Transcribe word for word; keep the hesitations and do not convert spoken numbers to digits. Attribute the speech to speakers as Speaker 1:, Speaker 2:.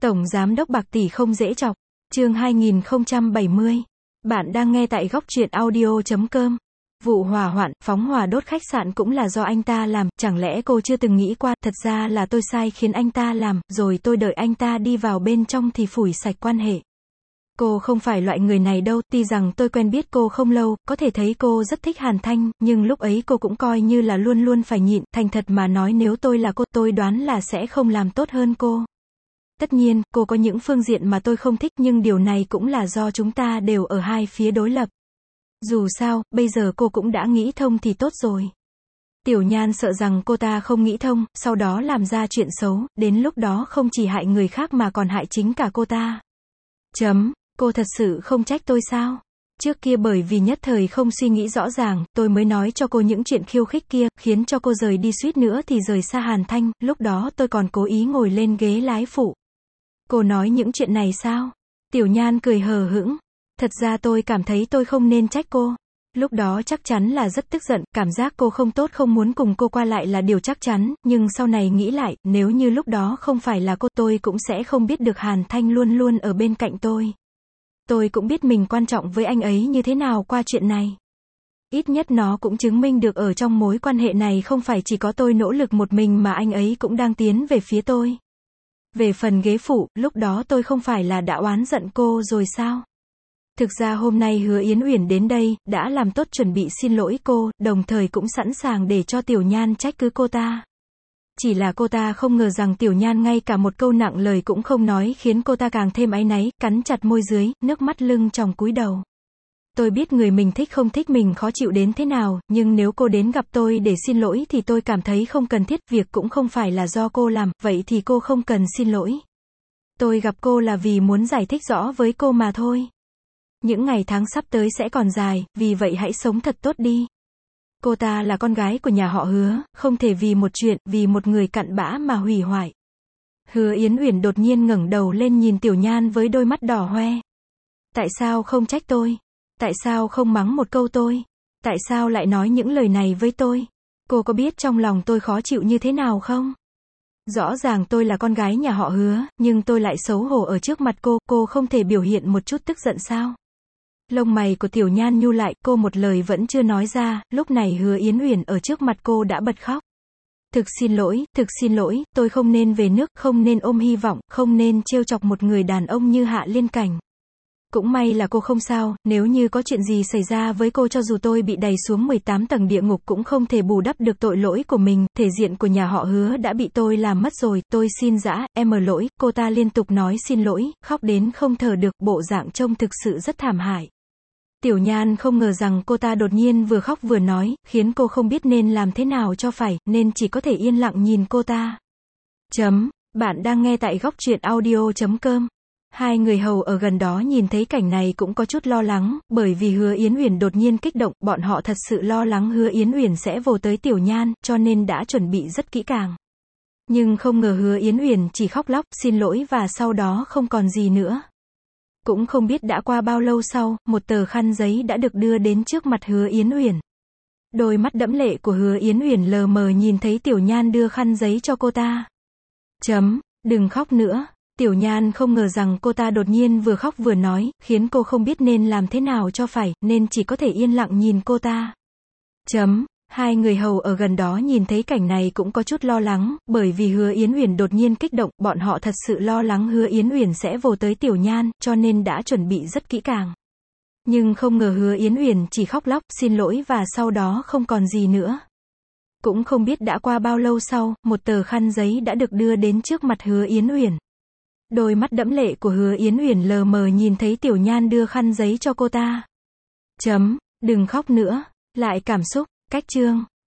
Speaker 1: Tổng Giám đốc bạc tỷ không dễ chọc. Chương hai nghìn không trăm bảy mươi. Bạn đang nghe tại góc truyện audio chấm com. Vụ hỏa hoạn, phóng hỏa đốt khách sạn cũng là do anh ta làm, chẳng lẽ cô chưa từng nghĩ qua, thật ra là tôi sai khiến anh ta làm, rồi tôi đợi anh ta đi vào bên trong thì phủi sạch quan hệ. Cô không phải loại người này đâu, tuy rằng tôi quen biết cô không lâu, có thể thấy cô rất thích Hàn Thanh, nhưng lúc ấy cô cũng coi như là luôn luôn phải nhịn, thành thật mà nói nếu tôi là cô, tôi đoán là sẽ không làm tốt hơn cô. Tất nhiên, cô có những phương diện mà tôi không thích nhưng điều này cũng là do chúng ta đều ở hai phía đối lập. Dù sao, bây giờ cô cũng đã nghĩ thông thì tốt rồi. Tiểu Nhan sợ rằng cô ta không nghĩ thông, sau đó làm ra chuyện xấu, đến lúc đó không chỉ hại người khác mà còn hại chính cả cô ta. Chấm, cô thật sự không trách tôi sao? Trước kia bởi vì nhất thời không suy nghĩ rõ ràng, tôi mới nói cho cô những chuyện khiêu khích kia, khiến cho cô rời đi suýt nữa thì rời xa Hàn Thanh, lúc đó tôi còn cố ý ngồi lên ghế lái phụ. Cô nói những chuyện này sao? Tiểu Nhan cười hờ hững. Thật ra tôi cảm thấy tôi không nên trách cô. Lúc đó chắc chắn là rất tức giận, cảm giác cô không tốt không muốn cùng cô qua lại là điều chắc chắn, nhưng sau này nghĩ lại, nếu như lúc đó không phải là cô, tôi cũng sẽ không biết được Hàn Thanh luôn luôn ở bên cạnh tôi. Tôi cũng biết mình quan trọng với anh ấy như thế nào qua chuyện này. Ít nhất nó cũng chứng minh được ở trong mối quan hệ này không phải chỉ có tôi nỗ lực một mình mà anh ấy cũng đang tiến về phía tôi. Về phần ghế phụ, lúc đó tôi không phải là đã oán giận cô rồi sao? Thực ra hôm nay Hứa Yến Uyển đến đây, đã làm tốt chuẩn bị xin lỗi cô, đồng thời cũng sẵn sàng để cho Tiểu Nhan trách cứ cô ta. Chỉ là cô ta không ngờ rằng Tiểu Nhan ngay cả một câu nặng lời cũng không nói khiến cô ta càng thêm áy náy, cắn chặt môi dưới, nước mắt lưng tròng cúi đầu. Tôi biết người mình thích không thích mình khó chịu đến thế nào, nhưng nếu cô đến gặp tôi để xin lỗi thì tôi cảm thấy không cần thiết, việc cũng không phải là do cô làm, vậy thì cô không cần xin lỗi. Tôi gặp cô là vì muốn giải thích rõ với cô mà thôi. Những ngày tháng sắp tới sẽ còn dài, vì vậy hãy sống thật tốt đi. Cô ta là con gái của nhà họ Hứa, không thể vì một chuyện, vì một người cặn bã mà hủy hoại. Hứa Yến Uyển đột nhiên ngẩng đầu lên nhìn Tiểu Nhan với đôi mắt đỏ hoe. Tại sao không trách tôi? Tại sao không mắng một câu tôi? Tại sao lại nói những lời này với tôi? Cô có biết trong lòng tôi khó chịu như thế nào không? Rõ ràng tôi là con gái nhà họ Hứa, nhưng tôi lại xấu hổ ở trước mặt cô, cô không thể biểu hiện một chút tức giận sao? Lông mày của Tiểu Nhan nhưu lại, cô một lời vẫn chưa nói ra, lúc này Hứa Yến Uyển ở trước mặt cô đã bật khóc. Thực xin lỗi, thực xin lỗi, tôi không nên về nước, không nên ôm hy vọng, không nên trêu chọc một người đàn ông như Hạ Liên Cảnh. Cũng may là cô không sao, nếu như có chuyện gì xảy ra với cô cho dù tôi bị đày xuống mười tám tầng địa ngục cũng không thể bù đắp được tội lỗi của mình, thể diện của nhà họ Hứa đã bị tôi làm mất rồi, tôi xin dã, em ở lỗi, cô ta liên tục nói xin lỗi, khóc đến không thở được, bộ dạng trông thực sự rất thảm hại. Tiểu Nhan không ngờ rằng cô ta đột nhiên vừa khóc vừa nói, khiến cô không biết nên làm thế nào cho phải, nên chỉ có thể yên lặng nhìn cô ta. Chấm, bạn đang nghe tại góc truyện audio chấm com. Hai người hầu ở gần đó nhìn thấy cảnh này cũng có chút lo lắng, bởi vì Hứa Yến Uyển đột nhiên kích động, bọn họ thật sự lo lắng Hứa Yến Uyển sẽ vồ tới Tiểu Nhan, cho nên đã chuẩn bị rất kỹ càng. Nhưng không ngờ Hứa Yến Uyển chỉ khóc lóc, xin lỗi và sau đó không còn gì nữa. Cũng không biết đã qua bao lâu sau, một tờ khăn giấy đã được đưa đến trước mặt Hứa Yến Uyển. Đôi mắt đẫm lệ của Hứa Yến Uyển lờ mờ nhìn thấy Tiểu Nhan đưa khăn giấy cho cô ta. Chấm, đừng khóc nữa. Tiểu Nhan không ngờ rằng cô ta đột nhiên vừa khóc vừa nói, khiến cô không biết nên làm thế nào cho phải, nên chỉ có thể yên lặng nhìn cô ta. Chấm, hai người hầu ở gần đó nhìn thấy cảnh này cũng có chút lo lắng, bởi vì Hứa Yến Uyển đột nhiên kích động, bọn họ thật sự lo lắng Hứa Yến Uyển sẽ vồ tới Tiểu Nhan, cho nên đã chuẩn bị rất kỹ càng. Nhưng không ngờ Hứa Yến Uyển chỉ khóc lóc, xin lỗi và sau đó không còn gì nữa. Cũng không biết đã qua bao lâu sau, một tờ khăn giấy đã được đưa đến trước mặt Hứa Yến Uyển. Đôi mắt đẫm lệ của Hứa Yến Uyển lờ mờ nhìn thấy Tiểu Nhan đưa khăn giấy cho cô ta. Chấm, đừng khóc nữa. Lại cảm xúc, cách chương.